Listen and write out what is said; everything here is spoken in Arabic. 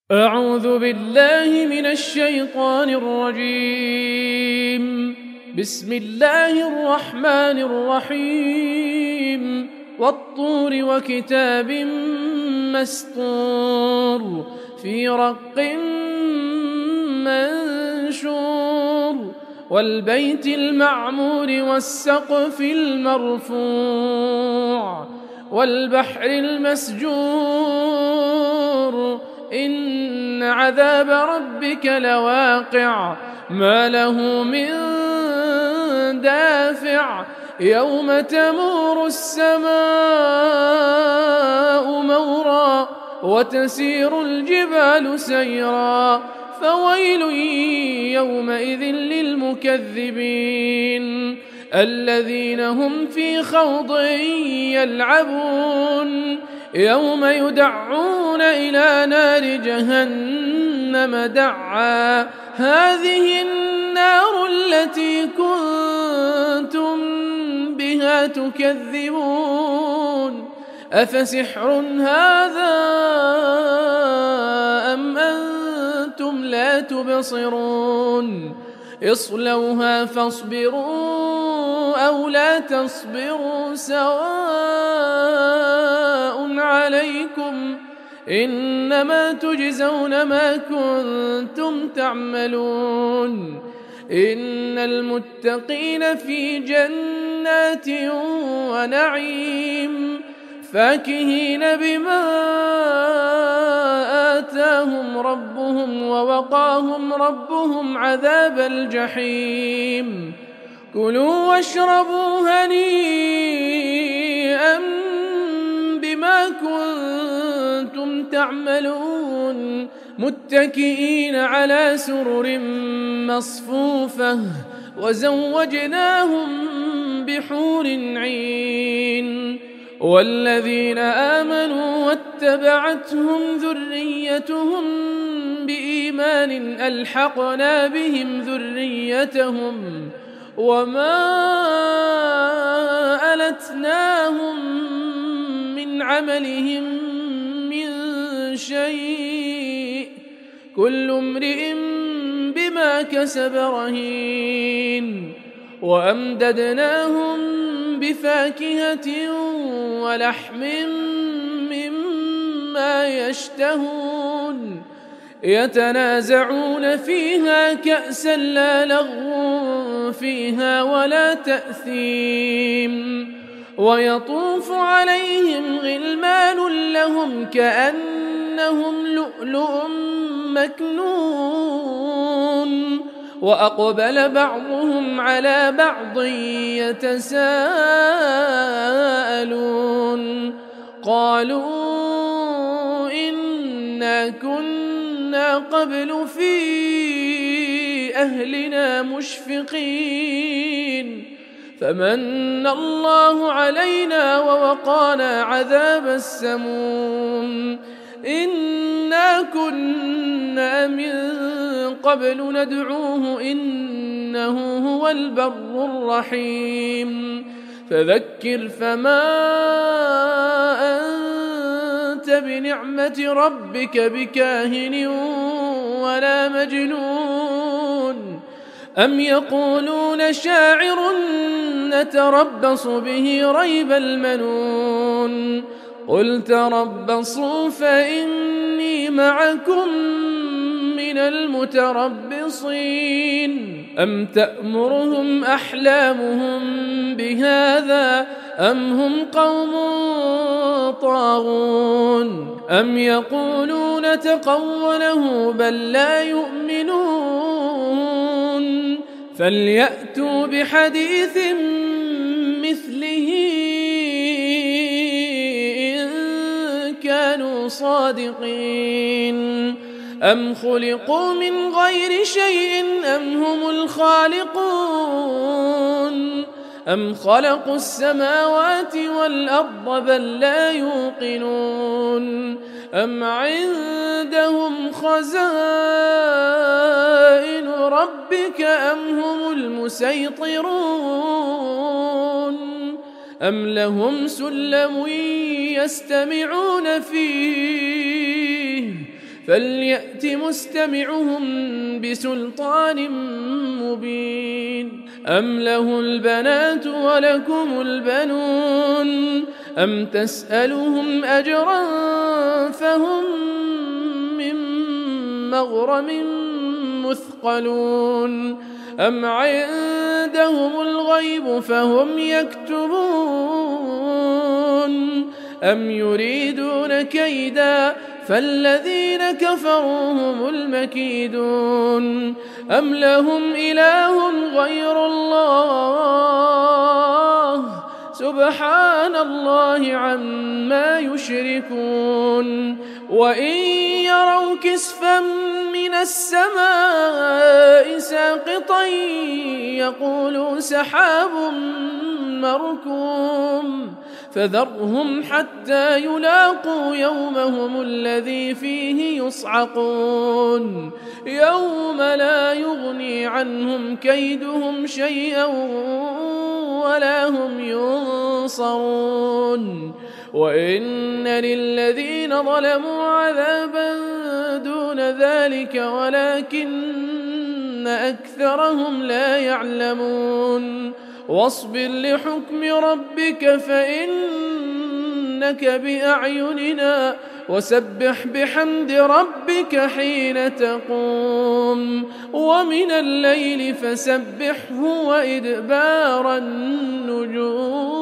أعوذ بالله من الشيطان الرجيم. بسم الله الرحمن الرحيم. والطور وكتاب مسطور في رق منشور والبيت المعمور والسقف المرفوع والبحر المسجور إن عذاب ربك لواقع ما له من دافع يوم تمور السماء مورا وتسير الجبال سيرا فويل يومئذ للمكذبين الذين هم في خوض يلعبون يوم يدعون إلى نار جهنم دعا هذه النار التي كنتم بها تكذبون أفسحر هذا أم أنتم لا تبصرون اصلوها فاصبروا أو لا تصبروا سواء عليكم إنما تجزون ما كنتم تعملون إن المتقين في جنات ونعيم فاكهين بما آتاهم ربهم ووقاهم ربهم عذاب الجحيم كلوا واشربوا هنيئا بما كنتم تعملون متكئين على سرر مصفوفة وزوجناهم بحور عين والذين آمنوا واتبعتهم ذريتهم بإيمان ألحقنا بهم ذريتهم وما ألتناهم من عملهم من شيء كل امرئ بما كسب رهين وأمددناهم بفاكهة ولحم مما يشتهون يتنازعون فيها كأسا لا لغو فيها ولا تأثيم ويطوف عليهم غلمان لهم كأنهم لؤلؤ مكنون وأقبل بعضهم على بعض يتساءلون قالوا إنا كنا قبل في أهلنا مشفقين فمن الله علينا ووقانا عذاب السموم إنا كنا من قبل ندعوه إنه هو البر الرحيم فذكر فما أنت بنعمة ربك بكاهن ولا مجنون أم يقولون شاعر نتربص به ريب المنون قل تربصوا فإني معكم من المتربصين أم تأمرهم أحلامهم بهذا أم هم قوم طاغون أم يقولون تقوله بل لا يؤمنون فليأتوا بحديث مثله إن كانوا صادقين أم خلقوا من غير شيء أم هم الخالقون أم خلقوا السماوات والأرض بل لا يوقنون أم عندهم خزائن ربك أم هم المسيطرون أم لهم سلم يستمعون فيه فليأت مستمعهم بسلطان مبين أم له البنات ولكم البنون أم تسألهم أجرا فهم من مغرم مثقلون أم عندهم الغيب فهم يكتبون أم يريدون كيدا فالذين كفروا هم المكيدون أم لهم إله غير الله سبحان الله عما يشركون وإن يروا كسفا من السماء ساقطا يقولوا سحاب مركوم فذرهم حتى يلاقوا يومهم الذي فيه يصعقون يوم لا يغني عنهم كيدهم شيئا ولا هم ينصرون وإن للذين ظلموا عذابا دون ذلك ولكن أكثرهم لا يعلمون واصبر لحكم ربك فإنك بأعيننا وسبح بحمد ربك حين تقوم ومن الليل فسبحه وإدبار النجوم